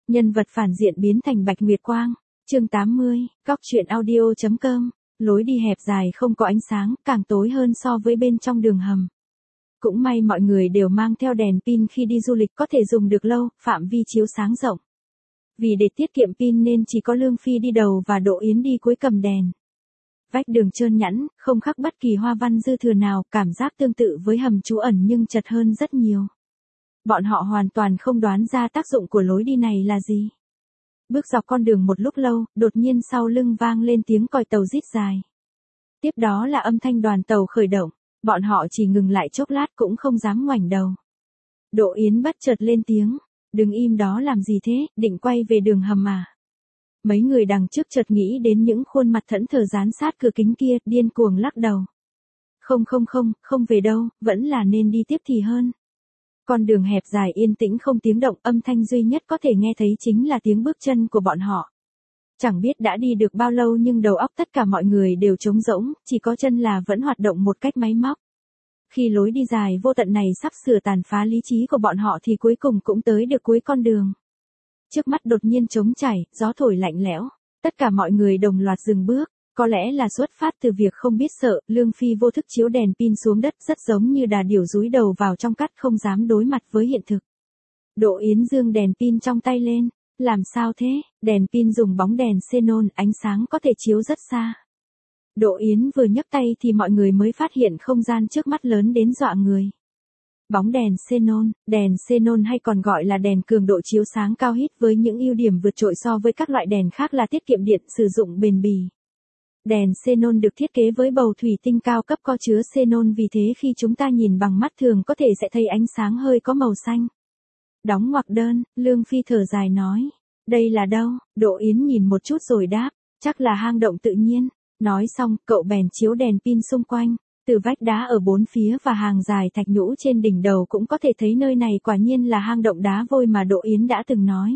Nhân vật phản diện biến thành Bạch Nguyệt Quang. Chương 80, Cóc truyện audio.com. Lối đi hẹp dài không có ánh sáng, càng tối hơn so với bên trong đường hầm. Cũng may mọi người đều mang theo đèn pin khi đi du lịch có thể dùng được lâu, phạm vi chiếu sáng rộng. Vì để tiết kiệm pin nên chỉ có Lương Phi đi đầu và Đỗ Yến đi cuối cầm đèn. Vách đường trơn nhẵn, không khắc bất kỳ hoa văn dư thừa nào, cảm giác tương tự với hầm trú ẩn nhưng chật hơn rất nhiều. Bọn họ hoàn toàn không đoán ra tác dụng của lối đi này là gì. Bước dọc con đường một lúc lâu, đột nhiên sau lưng vang lên tiếng còi tàu rít dài. Tiếp đó là âm thanh đoàn tàu khởi động, bọn họ chỉ ngừng lại chốc lát cũng không dám ngoảnh đầu. Đỗ Yến bất chợt lên tiếng, đừng im đó làm gì thế, định quay về đường hầm à? Mấy người đằng trước chợt nghĩ đến những khuôn mặt thẫn thờ dán sát cửa kính kia, điên cuồng lắc đầu. Không về đâu, vẫn là nên đi tiếp thì hơn. Con đường hẹp dài yên tĩnh không tiếng động, âm thanh duy nhất có thể nghe thấy chính là tiếng bước chân của bọn họ. Chẳng biết đã đi được bao lâu nhưng đầu óc tất cả mọi người đều trống rỗng, chỉ có chân là vẫn hoạt động một cách máy móc. Khi lối đi dài vô tận này sắp sửa tàn phá lý trí của bọn họ thì cuối cùng cũng tới được cuối con đường. Trước mắt đột nhiên trống trải, gió thổi lạnh lẽo, tất cả mọi người đồng loạt dừng bước. Có lẽ là xuất phát từ việc không biết sợ, Lương Phi vô thức chiếu đèn pin xuống đất, rất giống như đà điểu dúi đầu vào trong cát không dám đối mặt với hiện thực. Đỗ Yến giương đèn pin trong tay lên, làm sao thế? Đèn pin dùng bóng đèn xenon, ánh sáng có thể chiếu rất xa. Đỗ Yến vừa nhấc tay thì mọi người mới phát hiện không gian trước mắt lớn đến dọa người. Bóng đèn xenon hay còn gọi là đèn cường độ chiếu sáng cao hít với những ưu điểm vượt trội so với các loại đèn khác là tiết kiệm điện, sử dụng bền bỉ. Đèn xenon được thiết kế với bầu thủy tinh cao cấp có chứa xenon, vì thế khi chúng ta nhìn bằng mắt thường có thể sẽ thấy ánh sáng hơi có màu xanh. Đóng ngoặc đơn, Lương Phi thở dài nói. Đây là đâu? Đỗ Yến nhìn một chút rồi đáp, chắc là hang động tự nhiên. Nói xong, cậu bèn chiếu đèn pin xung quanh. Từ vách đá ở bốn phía và hàng dài thạch nhũ trên đỉnh đầu cũng có thể thấy nơi này quả nhiên là hang động đá vôi mà Đỗ Yến đã từng nói.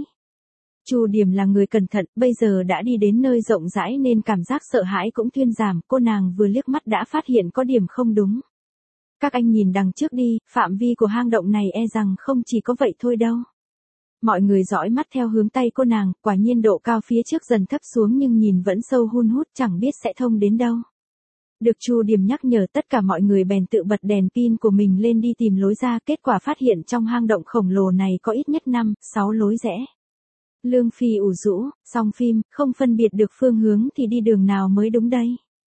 Chu Điểm là người cẩn thận, bây giờ đã đi đến nơi rộng rãi nên cảm giác sợ hãi cũng thuyên giảm, cô nàng vừa liếc mắt đã phát hiện có điểm không đúng. Các anh nhìn đằng trước đi, phạm vi của hang động này e rằng không chỉ có vậy thôi đâu. Mọi người dõi mắt theo hướng tay cô nàng, quả nhiên độ cao phía trước dần thấp xuống nhưng nhìn vẫn sâu hun hút, chẳng biết sẽ thông đến đâu. Được Chu Điểm nhắc nhở, tất cả mọi người bèn tự bật đèn pin của mình lên đi tìm lối ra, kết quả phát hiện trong hang động khổng lồ này có ít nhất 5-6 lối rẽ. Lương Phi ủ rũ, xong phim, không phân biệt được phương hướng thì đi đường nào mới đúng đây.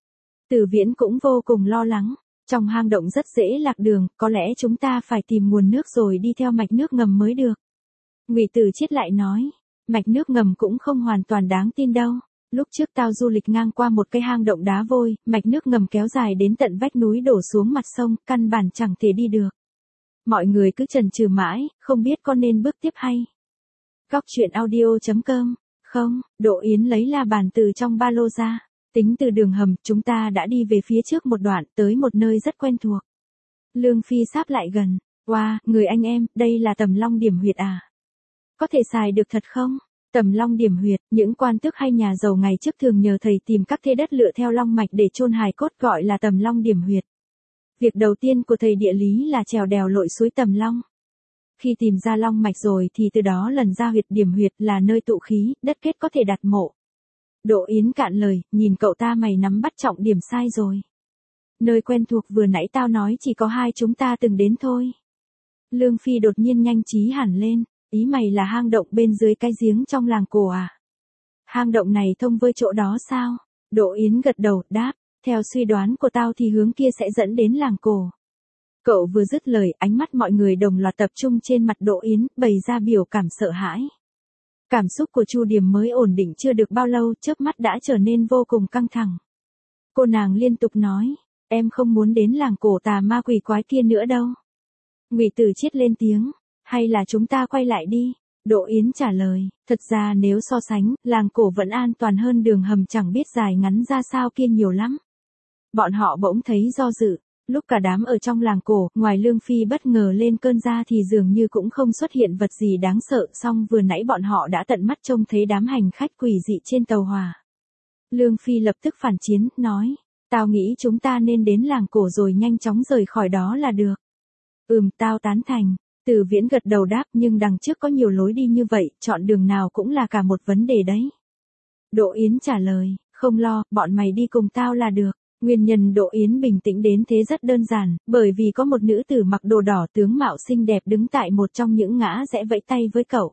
Từ Viễn cũng vô cùng lo lắng, trong hang động rất dễ lạc đường, có lẽ chúng ta phải tìm nguồn nước rồi đi theo mạch nước ngầm mới được. Ngụy Tử Chiết lại nói, mạch nước ngầm cũng không hoàn toàn đáng tin đâu. Lúc trước tao du lịch ngang qua một cái hang động đá vôi, mạch nước ngầm kéo dài đến tận vách núi đổ xuống mặt sông, căn bản chẳng thể đi được. Mọi người cứ chần chừ mãi, không biết có nên bước tiếp hay. Cóc truyện audio.com. Không, Đỗ Yến lấy la bàn từ trong ba lô ra. Tính từ đường hầm, chúng ta đã đi về phía trước một đoạn, tới một nơi rất quen thuộc. Lương Phi sáp lại gần. Wow, người anh em, đây là Tầm Long Điểm Huyệt à? Có thể xài được thật không? Tầm Long Điểm Huyệt, những quan tước hay nhà giàu ngày trước thường nhờ thầy tìm các thê đất lựa theo long mạch để chôn hài cốt, gọi là Tầm Long Điểm Huyệt. Việc đầu tiên của thầy địa lý là trèo đèo lội suối Tầm Long. Khi tìm ra long mạch rồi thì từ đó lần ra huyệt điểm huyệt là nơi tụ khí, đất kết có thể đặt mộ. Đỗ Yến cạn lời, nhìn cậu ta, mày nắm bắt trọng điểm sai rồi. Nơi quen thuộc vừa nãy tao nói chỉ có hai chúng ta từng đến thôi. Lương Phi đột nhiên nhanh trí hẳn lên, ý mày là hang động bên dưới cái giếng trong làng cổ à? Hang động này thông với chỗ đó sao? Đỗ Yến gật đầu, đáp, theo suy đoán của tao thì hướng kia sẽ dẫn đến làng cổ. Cậu vừa dứt lời, ánh mắt mọi người đồng loạt tập trung trên mặt Đỗ Yến, bày ra biểu cảm sợ hãi. Cảm xúc của Chu Điểm mới ổn định chưa được bao lâu, chớp mắt đã trở nên vô cùng căng thẳng. Cô nàng liên tục nói, em không muốn đến làng cổ tà ma quỷ quái kia nữa đâu. Ngụy Tử Chiết lên tiếng, hay là chúng ta quay lại đi. Đỗ Yến trả lời, thật ra nếu so sánh, làng cổ vẫn an toàn hơn đường hầm chẳng biết dài ngắn ra sao kia nhiều lắm. Bọn họ bỗng thấy do dự. Lúc cả đám ở trong làng cổ, ngoài Lương Phi bất ngờ lên cơn ra thì dường như cũng không xuất hiện vật gì đáng sợ, song vừa nãy bọn họ đã tận mắt trông thấy đám hành khách quỷ dị trên tàu hỏa. Lương Phi lập tức phản chiến, nói, tao nghĩ chúng ta nên đến làng cổ rồi nhanh chóng rời khỏi đó là được. Tao tán thành. Từ Viễn gật đầu đáp, nhưng đằng trước có nhiều lối đi như vậy, chọn đường nào cũng là cả một vấn đề đấy. Đỗ Yến trả lời, không lo, bọn mày đi cùng tao là được. Nguyên nhân Đỗ Yến bình tĩnh đến thế rất đơn giản, bởi vì có một nữ tử mặc đồ đỏ tướng mạo xinh đẹp đứng tại một trong những ngã rẽ vẫy tay với cậu.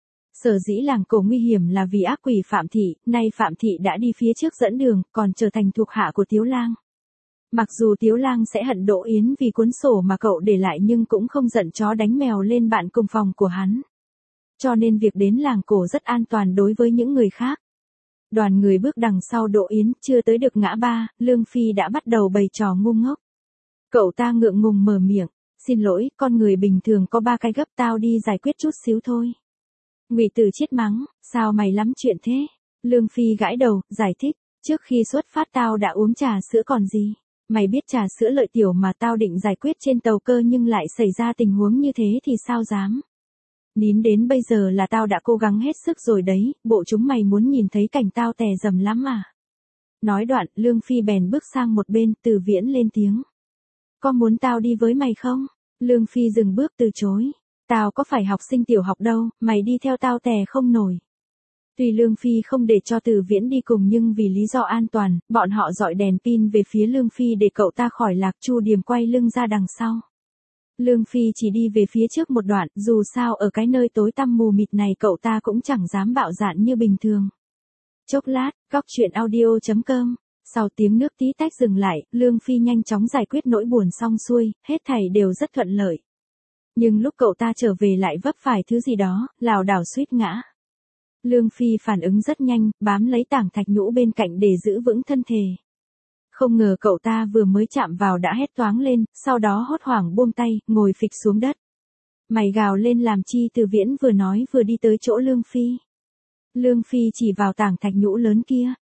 Sở dĩ làng cổ nguy hiểm là vì ác quỷ Phạm Thị, nay Phạm Thị đã đi phía trước dẫn đường, còn trở thành thuộc hạ của Tiếu Lang. Mặc dù Tiếu Lang sẽ hận Đỗ Yến vì cuốn sổ mà cậu để lại nhưng cũng không giận chó đánh mèo lên bạn cùng phòng của hắn. Cho nên việc đến làng cổ rất an toàn đối với những người khác. Đoàn người bước đằng sau Đỗ Yến, chưa tới được ngã ba, Lương Phi đã bắt đầu bày trò ngu ngốc. Cậu ta ngượng ngùng mở miệng, xin lỗi, con người bình thường có 3 cái gấp, tao đi giải quyết chút xíu thôi. Ngụy Tử Chiết mắng, sao mày lắm chuyện thế? Lương Phi gãi đầu, giải thích, trước khi xuất phát tao đã uống trà sữa còn gì. Mày biết trà sữa Lợi Tiểu mà tao định giải quyết trên tàu cơ nhưng lại xảy ra tình huống như thế thì sao dám. Nín đến bây giờ là tao đã cố gắng hết sức rồi đấy, bộ chúng mày muốn nhìn thấy cảnh tao tè dầm lắm à. Nói đoạn, Lương Phi bèn bước sang một bên, Từ Viễn lên tiếng. Có muốn tao đi với mày không? Lương Phi dừng bước từ chối. Tao có phải học sinh tiểu học đâu, mày đi theo tao tè không nổi. Tuy Lương Phi không để cho Từ Viễn đi cùng nhưng vì lý do an toàn, bọn họ dọi đèn pin về phía Lương Phi để cậu ta khỏi lạc. Chu Điềm quay lưng ra đằng sau. Lương Phi chỉ đi về phía trước một đoạn, dù sao ở cái nơi tối tăm mù mịt này cậu ta cũng chẳng dám bạo dạn như bình thường. Chốc lát, góc truyện audio.com. Sau tiếng nước tí tách dừng lại, Lương Phi nhanh chóng giải quyết nỗi buồn xong xuôi, hết thảy đều rất thuận lợi. Nhưng lúc cậu ta trở về lại vấp phải thứ gì đó, lảo đảo suýt ngã. Lương Phi phản ứng rất nhanh, bám lấy tảng thạch nhũ bên cạnh để giữ vững thân thể. Không ngờ cậu ta vừa mới chạm vào đã hét toáng lên, sau đó hốt hoảng buông tay, ngồi phịch xuống đất. Mày gào lên làm chi? Từ Viễn vừa nói vừa đi tới chỗ Lương Phi. Lương Phi chỉ vào tảng thạch nhũ lớn kia,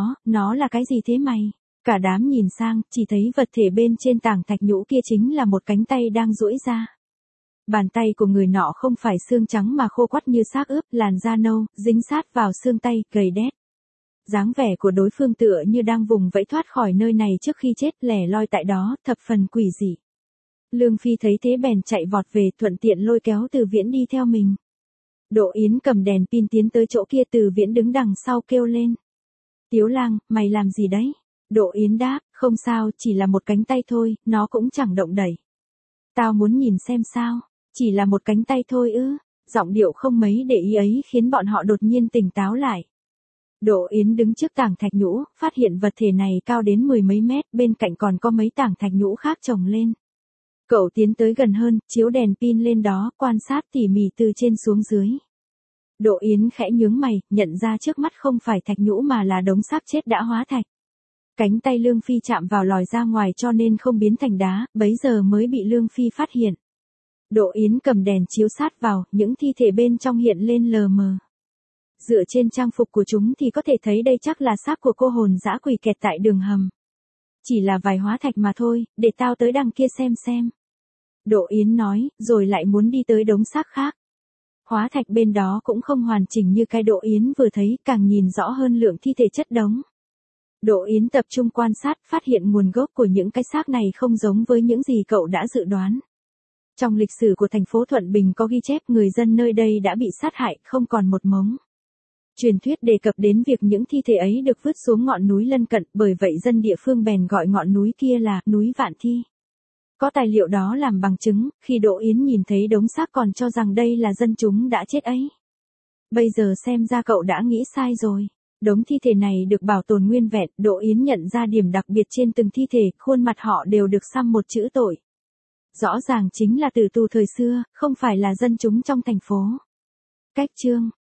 nó là cái gì thế mày? Cả đám nhìn sang, chỉ thấy vật thể bên trên tảng thạch nhũ kia chính là một cánh tay đang duỗi ra. Bàn tay của người nọ không phải xương trắng mà khô quắt như xác ướp, làn da nâu, dính sát vào xương tay, gầy đét. Dáng vẻ của đối phương tựa như đang vùng vẫy thoát khỏi nơi này trước khi chết, lẻ loi tại đó, thập phần quỷ dị. Lương Phi thấy thế bèn chạy vọt về, thuận tiện lôi kéo Từ Viễn đi theo mình. Đỗ Yến cầm đèn pin tiến tới chỗ kia, Từ Viễn đứng đằng sau kêu lên. Tiếu Lang, mày làm gì đấy? Đỗ Yến đáp, không sao, chỉ là một cánh tay thôi, nó cũng chẳng động đẩy. Tao muốn nhìn xem sao, chỉ là một cánh tay thôi ư? Giọng điệu không mấy để ý ấy khiến bọn họ đột nhiên tỉnh táo lại. Đỗ Yến đứng trước tảng thạch nhũ, phát hiện vật thể này cao đến 10 mấy mét, bên cạnh còn có mấy tảng thạch nhũ khác chồng lên. Cậu tiến tới gần hơn, chiếu đèn pin lên đó, quan sát tỉ mỉ từ trên xuống dưới. Đỗ Yến khẽ nhướng mày, nhận ra trước mắt không phải thạch nhũ mà là đống xác chết đã hóa thạch. Cánh tay Lương Phi chạm vào lòi ra ngoài cho nên không biến thành đá, bấy giờ mới bị Lương Phi phát hiện. Đỗ Yến cầm đèn chiếu sát vào, những thi thể bên trong hiện lên lờ mờ. Dựa trên trang phục của chúng thì có thể thấy đây chắc là xác của cô hồn dã quỷ kẹt tại đường hầm. Chỉ là vài hóa thạch mà thôi, để tao tới đằng kia xem. Đỗ Yến nói, rồi lại muốn đi tới đống xác khác. Hóa thạch bên đó cũng không hoàn chỉnh như cái Đỗ Yến vừa thấy, càng nhìn rõ hơn lượng thi thể chất đống. Đỗ Yến tập trung quan sát, phát hiện nguồn gốc của những cái xác này không giống với những gì cậu đã dự đoán. Trong lịch sử của thành phố Thuận Bình có ghi chép người dân nơi đây đã bị sát hại, không còn một mống. Truyền thuyết đề cập đến việc những thi thể ấy được vứt xuống ngọn núi lân cận, bởi vậy dân địa phương bèn gọi ngọn núi kia là núi Vạn Thi. Có tài liệu đó làm bằng chứng, khi Đỗ Yến nhìn thấy đống xác còn cho rằng đây là dân chúng đã chết ấy. Bây giờ xem ra cậu đã nghĩ sai rồi. Đống thi thể này được bảo tồn nguyên vẹn, Đỗ Yến nhận ra điểm đặc biệt trên từng thi thể, khuôn mặt họ đều được xăm một chữ tội. Rõ ràng chính là tử tù thời xưa, không phải là dân chúng trong thành phố. Cách chương